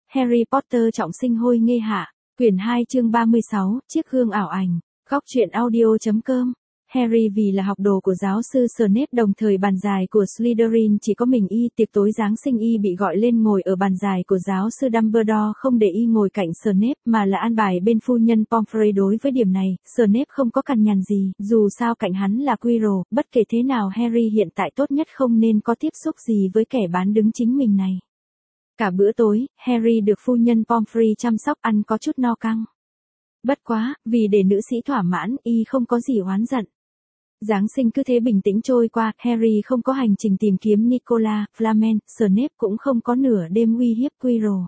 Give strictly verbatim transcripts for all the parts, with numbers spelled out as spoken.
Harry Potter trọng sinh hôi nghê hạ, quyển hai chương ba mươi sáu, chiếc gương ảo ảnh, góc truyện audio chấm com. Harry vì là học đồ của giáo sư Snape đồng thời bàn dài của Slytherin chỉ có mình y, tiệc tối Giáng sinh y bị gọi lên ngồi ở bàn dài của giáo sư Dumbledore, không để y ngồi cạnh Snape mà là an bài bên phu nhân Pomfrey. Đối với điểm này, Snape không có cằn nhằn gì, dù sao cạnh hắn là Quirrell, bất kể thế nào Harry hiện tại tốt nhất không nên có tiếp xúc gì với kẻ bán đứng chính mình này. Cả bữa tối, Harry được phu nhân Pomfrey chăm sóc ăn có chút no căng. Bất quá, vì để nữ sĩ thỏa mãn, y không có gì oán giận. Giáng sinh cứ thế bình tĩnh trôi qua, Harry không có hành trình tìm kiếm Nicola Flamel, Snape cũng không có nửa đêm uy hiếp Quirrell.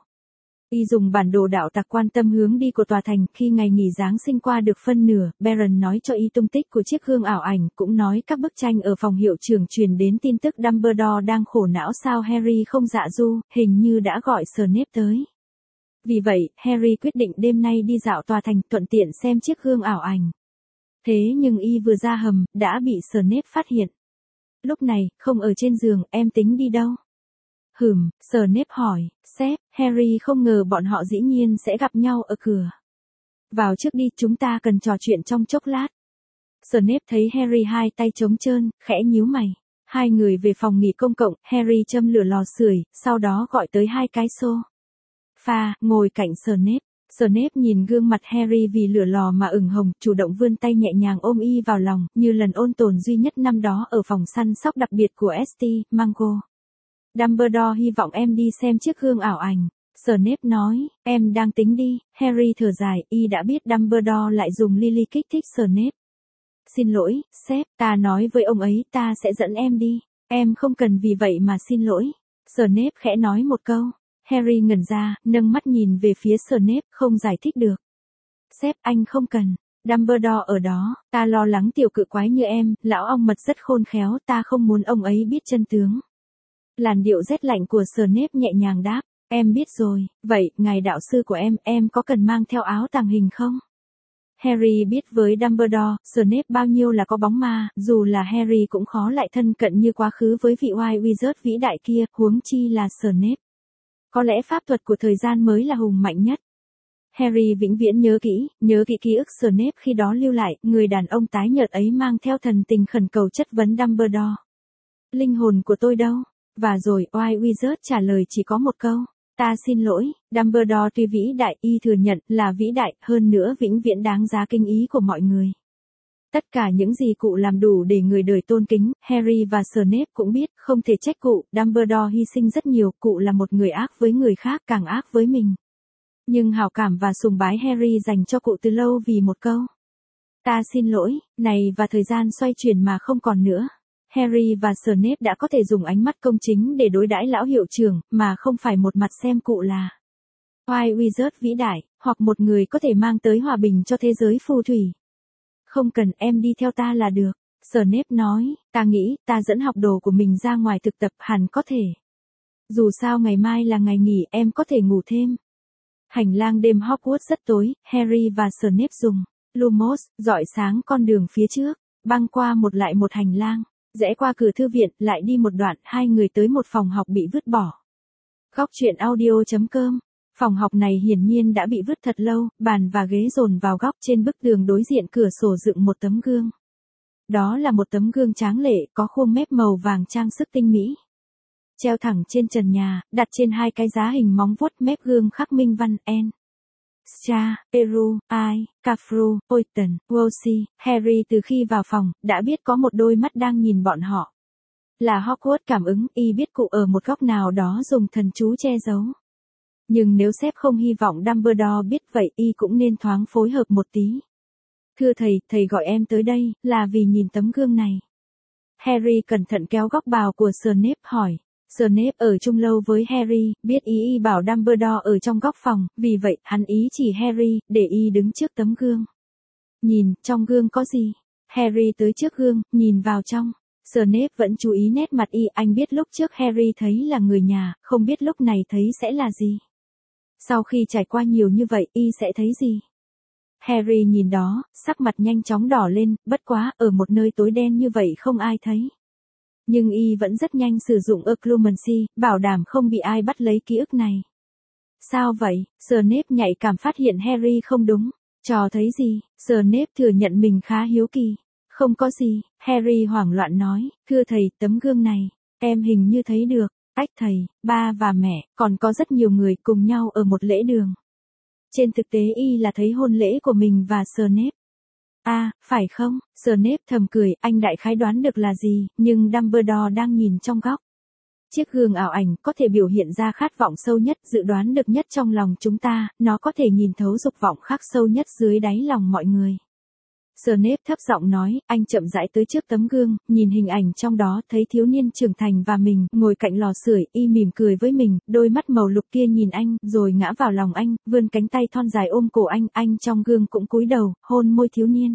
Y dùng bản đồ đạo tặc quan tâm hướng đi của tòa thành. Khi ngày nghỉ Giáng sinh qua được phân nửa, Baron nói cho y tung tích của chiếc gương ảo ảnh, cũng nói các bức tranh ở phòng hiệu trưởng truyền đến tin tức Dumbledore đang khổ não sao Harry không dạ du, hình như đã gọi Snape tới. Vì vậy, Harry quyết định đêm nay đi dạo tòa thành, thuận tiện xem chiếc gương ảo ảnh. Thế nhưng y vừa ra hầm, đã bị Snape phát hiện. Lúc này, không ở trên giường, em tính đi đâu? Hừm, Snape hỏi, sếp, Harry không ngờ bọn họ dĩ nhiên sẽ gặp nhau ở cửa. Vào trước đi, chúng ta cần trò chuyện trong chốc lát. Snape thấy Harry hai tay trống trơn, khẽ nhíu mày. Hai người về phòng nghỉ công cộng, Harry châm lửa lò sưởi, sau đó gọi tới hai cái xô pha, ngồi cạnh Snape. Snape nhìn gương mặt Harry vì lửa lò mà ửng hồng, chủ động vươn tay nhẹ nhàng ôm y vào lòng, như lần ôn tồn duy nhất năm đó ở phòng săn sóc đặc biệt của ét tê, Mango. Dumbledore hy vọng em đi xem chiếc gương ảo ảnh. Snape nói, em đang tính đi. Harry thở dài, y đã biết Dumbledore lại dùng Lily kích thích Snape. Xin lỗi, sếp, ta nói với ông ấy ta sẽ dẫn em đi. Em không cần vì vậy mà xin lỗi. Snape khẽ nói một câu. Harry ngẩn ra, nâng mắt nhìn về phía Snape, không giải thích được. Sếp, anh không cần. Dumbledore ở đó, ta lo lắng tiểu cự quái như em, lão ong mật rất khôn khéo, ta không muốn ông ấy biết chân tướng. Làn điệu rét lạnh của Snape nhẹ nhàng đáp, em biết rồi, vậy, ngài đạo sư của em, em có cần mang theo áo tàng hình không? Harry biết với Dumbledore, Snape bao nhiêu là có bóng ma, dù là Harry cũng khó lại thân cận như quá khứ với vị White Wizard vĩ đại kia, huống chi là Snape. Có lẽ pháp thuật của thời gian mới là hùng mạnh nhất. Harry vĩnh viễn nhớ kỹ, nhớ kỹ ký ức Snape khi đó lưu lại, người đàn ông tái nhợt ấy mang theo thần tình khẩn cầu chất vấn Dumbledore. Linh hồn của tôi đâu? Và rồi, White Wizard trả lời chỉ có một câu. Ta xin lỗi, Dumbledore tuy vĩ đại, y thừa nhận là vĩ đại, hơn nữa vĩnh viễn đáng giá kinh ý của mọi người. Tất cả những gì cụ làm đủ để người đời tôn kính, Harry và Snape cũng biết, không thể trách cụ, Dumbledore hy sinh rất nhiều, cụ là một người ác với người khác, càng ác với mình. Nhưng hảo cảm và sùng bái Harry dành cho cụ từ lâu vì một câu. Ta xin lỗi, này và thời gian xoay chuyển mà không còn nữa. Harry và Snape đã có thể dùng ánh mắt công chính để đối đãi lão hiệu trưởng, mà không phải một mặt xem cụ là White Wizard vĩ đại, hoặc một người có thể mang tới hòa bình cho thế giới phù thủy. Không cần, em đi theo ta là được. Snape nói, ta nghĩ, ta dẫn học đồ của mình ra ngoài thực tập hẳn có thể. Dù sao ngày mai là ngày nghỉ, em có thể ngủ thêm. Hành lang đêm Hogwarts rất tối, Harry và Snape dùng Lumos, rọi sáng con đường phía trước, băng qua một lại một hành lang, rẽ qua cửa thư viện, lại đi một đoạn, hai người tới một phòng học bị vứt bỏ. Góc truyện audio chấm com. Phòng học này hiển nhiên đã bị vứt thật lâu, bàn và ghế dồn vào góc, trên bức tường đối diện cửa sổ dựng một tấm gương. Đó là một tấm gương tráng lệ, có khuôn mép màu vàng trang sức tinh mỹ. Treo thẳng trên trần nhà, đặt trên hai cái giá hình móng vuốt, mép gương khắc minh văn N. Stra, Eru, I, Cafru, Oyton, Wolsey. Harry từ khi vào phòng, đã biết có một đôi mắt đang nhìn bọn họ. Là Hogwarts cảm ứng, y biết cụ ở một góc nào đó dùng thần chú che giấu. Nhưng nếu sếp không hy vọng Dumbledore biết vậy, y cũng nên thoáng phối hợp một tí. Thưa thầy, thầy gọi em tới đây, là vì nhìn tấm gương này. Harry cẩn thận kéo góc bào của Snape hỏi. Snape ở chung lâu với Harry, biết ý y bảo Dumbledore ở trong góc phòng, vì vậy, hắn ý chỉ Harry, để y đứng trước tấm gương. Nhìn, trong gương có gì? Harry tới trước gương, nhìn vào trong. Snape vẫn chú ý nét mặt y, anh biết lúc trước Harry thấy là người nhà, không biết lúc này thấy sẽ là gì. Sau khi trải qua nhiều như vậy, y sẽ thấy gì? Harry nhìn đó, sắc mặt nhanh chóng đỏ lên, bất quá, ở một nơi tối đen như vậy không ai thấy. Nhưng y vẫn rất nhanh sử dụng Occlumency, bảo đảm không bị ai bắt lấy ký ức này. Sao vậy? Snape nhạy cảm phát hiện Harry không đúng. Trò thấy gì? Snape thừa nhận mình khá hiếu kỳ. Không có gì, Harry hoảng loạn nói, thưa thầy, tấm gương này, em hình như thấy được, ách thầy, ba và mẹ, còn có rất nhiều người cùng nhau ở một lễ đường. Trên thực tế y là thấy hôn lễ của mình và Snape. À, phải không? Snape thầm cười, anh đại khái đoán được là gì, nhưng Dumbledore đang nhìn trong góc. Chiếc gương ảo ảnh có thể biểu hiện ra khát vọng sâu nhất, dự đoán được nhất trong lòng chúng ta, nó có thể nhìn thấu dục vọng khắc sâu nhất dưới đáy lòng mọi người. Snape thấp giọng nói, anh chậm rãi tới trước tấm gương, nhìn hình ảnh trong đó, thấy thiếu niên trưởng thành và mình, ngồi cạnh lò sưởi, y mỉm cười với mình, đôi mắt màu lục kia nhìn anh, rồi ngã vào lòng anh, vươn cánh tay thon dài ôm cổ anh, anh trong gương cũng cúi đầu, hôn môi thiếu niên.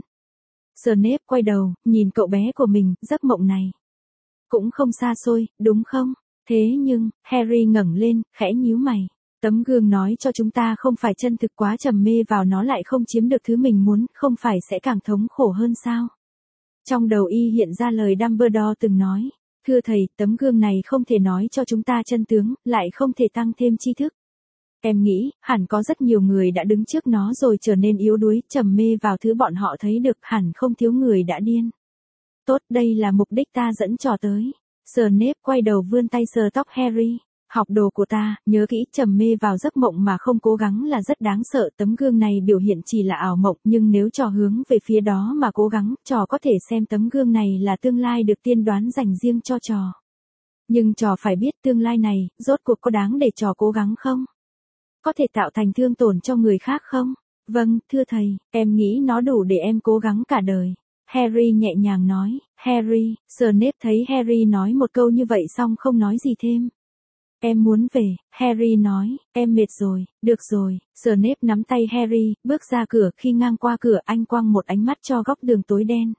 Snape quay đầu, nhìn cậu bé của mình, giấc mộng này cũng không xa xôi, đúng không? Thế nhưng, Harry ngẩng lên, khẽ nhíu mày. Tấm gương nói cho chúng ta không phải chân thực, quá trầm mê vào nó lại không chiếm được thứ mình muốn, không phải sẽ càng thống khổ hơn sao? Trong đầu y hiện ra lời Dumbledore từng nói, thưa thầy, tấm gương này không thể nói cho chúng ta chân tướng, lại không thể tăng thêm tri thức. Em nghĩ, hẳn có rất nhiều người đã đứng trước nó rồi trở nên yếu đuối, trầm mê vào thứ bọn họ thấy được, hẳn không thiếu người đã điên. Tốt, đây là mục đích ta dẫn trò tới. Snape quay đầu vươn tay sờ tóc Harry. Học đồ của ta, nhớ kỹ, trầm mê vào giấc mộng mà không cố gắng là rất đáng sợ. Tấm gương này biểu hiện chỉ là ảo mộng, nhưng nếu trò hướng về phía đó mà cố gắng, trò có thể xem tấm gương này là tương lai được tiên đoán dành riêng cho trò. Nhưng trò phải biết tương lai này, rốt cuộc có đáng để trò cố gắng không? Có thể tạo thành thương tổn cho người khác không? Vâng, thưa thầy, em nghĩ nó đủ để em cố gắng cả đời. Harry nhẹ nhàng nói, Harry, Snape thấy Harry nói một câu như vậy xong không nói gì thêm. Em muốn về, Harry nói, em mệt rồi, được rồi, Snape nắm tay Harry, bước ra cửa, khi ngang qua cửa anh quăng một ánh mắt cho góc đường tối đen.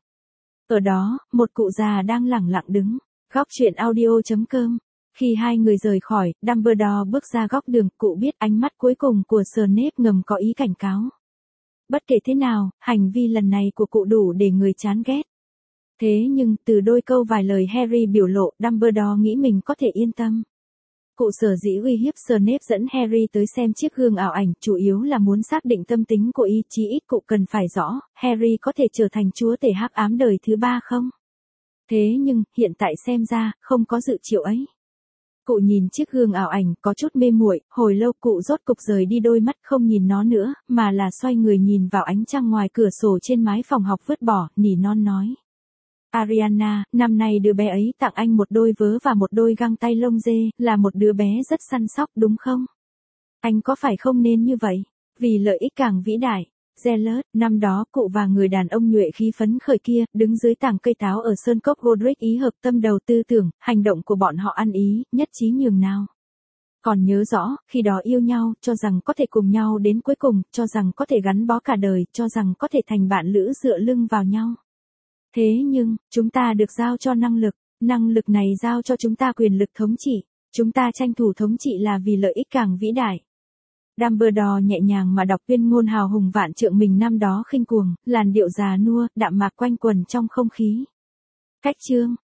Ở đó, một cụ già đang lẳng lặng đứng, góc truyện audio chấm com. Khi hai người rời khỏi, Dumbledore bước ra góc đường, cụ biết ánh mắt cuối cùng của Snape ngầm có ý cảnh cáo. Bất kể thế nào, hành vi lần này của cụ đủ để người chán ghét. Thế nhưng, từ đôi câu vài lời Harry biểu lộ, Dumbledore nghĩ mình có thể yên tâm. Cụ sở dĩ uy hiếp Snape dẫn Harry tới xem chiếc gương ảo ảnh, chủ yếu là muốn xác định tâm tính của y, chí ít cụ cần phải rõ, Harry có thể trở thành chúa tể hắc ám đời thứ ba không? Thế nhưng, hiện tại xem ra, không có dự triệu ấy. Cụ nhìn chiếc gương ảo ảnh, có chút mê muội, hồi lâu cụ rốt cục rời đi đôi mắt không nhìn nó nữa, mà là xoay người nhìn vào ánh trăng ngoài cửa sổ trên mái phòng học vứt bỏ, nỉ non nói. Ariana, năm nay đứa bé ấy tặng anh một đôi vớ và một đôi găng tay lông dê, là một đứa bé rất săn sóc đúng không? Anh có phải không nên như vậy? Vì lợi ích càng vĩ đại. Zealot, năm đó cụ và người đàn ông nhuệ khí phấn khởi kia, đứng dưới tàng cây táo ở Sơn Cốc Godric ý hợp tâm đầu tư tưởng, hành động của bọn họ ăn ý, nhất trí nhường nào. Còn nhớ rõ, khi đó yêu nhau, cho rằng có thể cùng nhau đến cuối cùng, cho rằng có thể gắn bó cả đời, cho rằng có thể thành bạn lữ dựa lưng vào nhau. Thế nhưng, chúng ta được giao cho năng lực, năng lực này giao cho chúng ta quyền lực thống trị, chúng ta tranh thủ thống trị là vì lợi ích càng vĩ đại. Dumbledore nhẹ nhàng mà đọc tuyên ngôn hào hùng vạn trượng mình năm đó khinh cuồng, làn điệu già nua, đạm mạc quanh quần trong không khí. Cách chương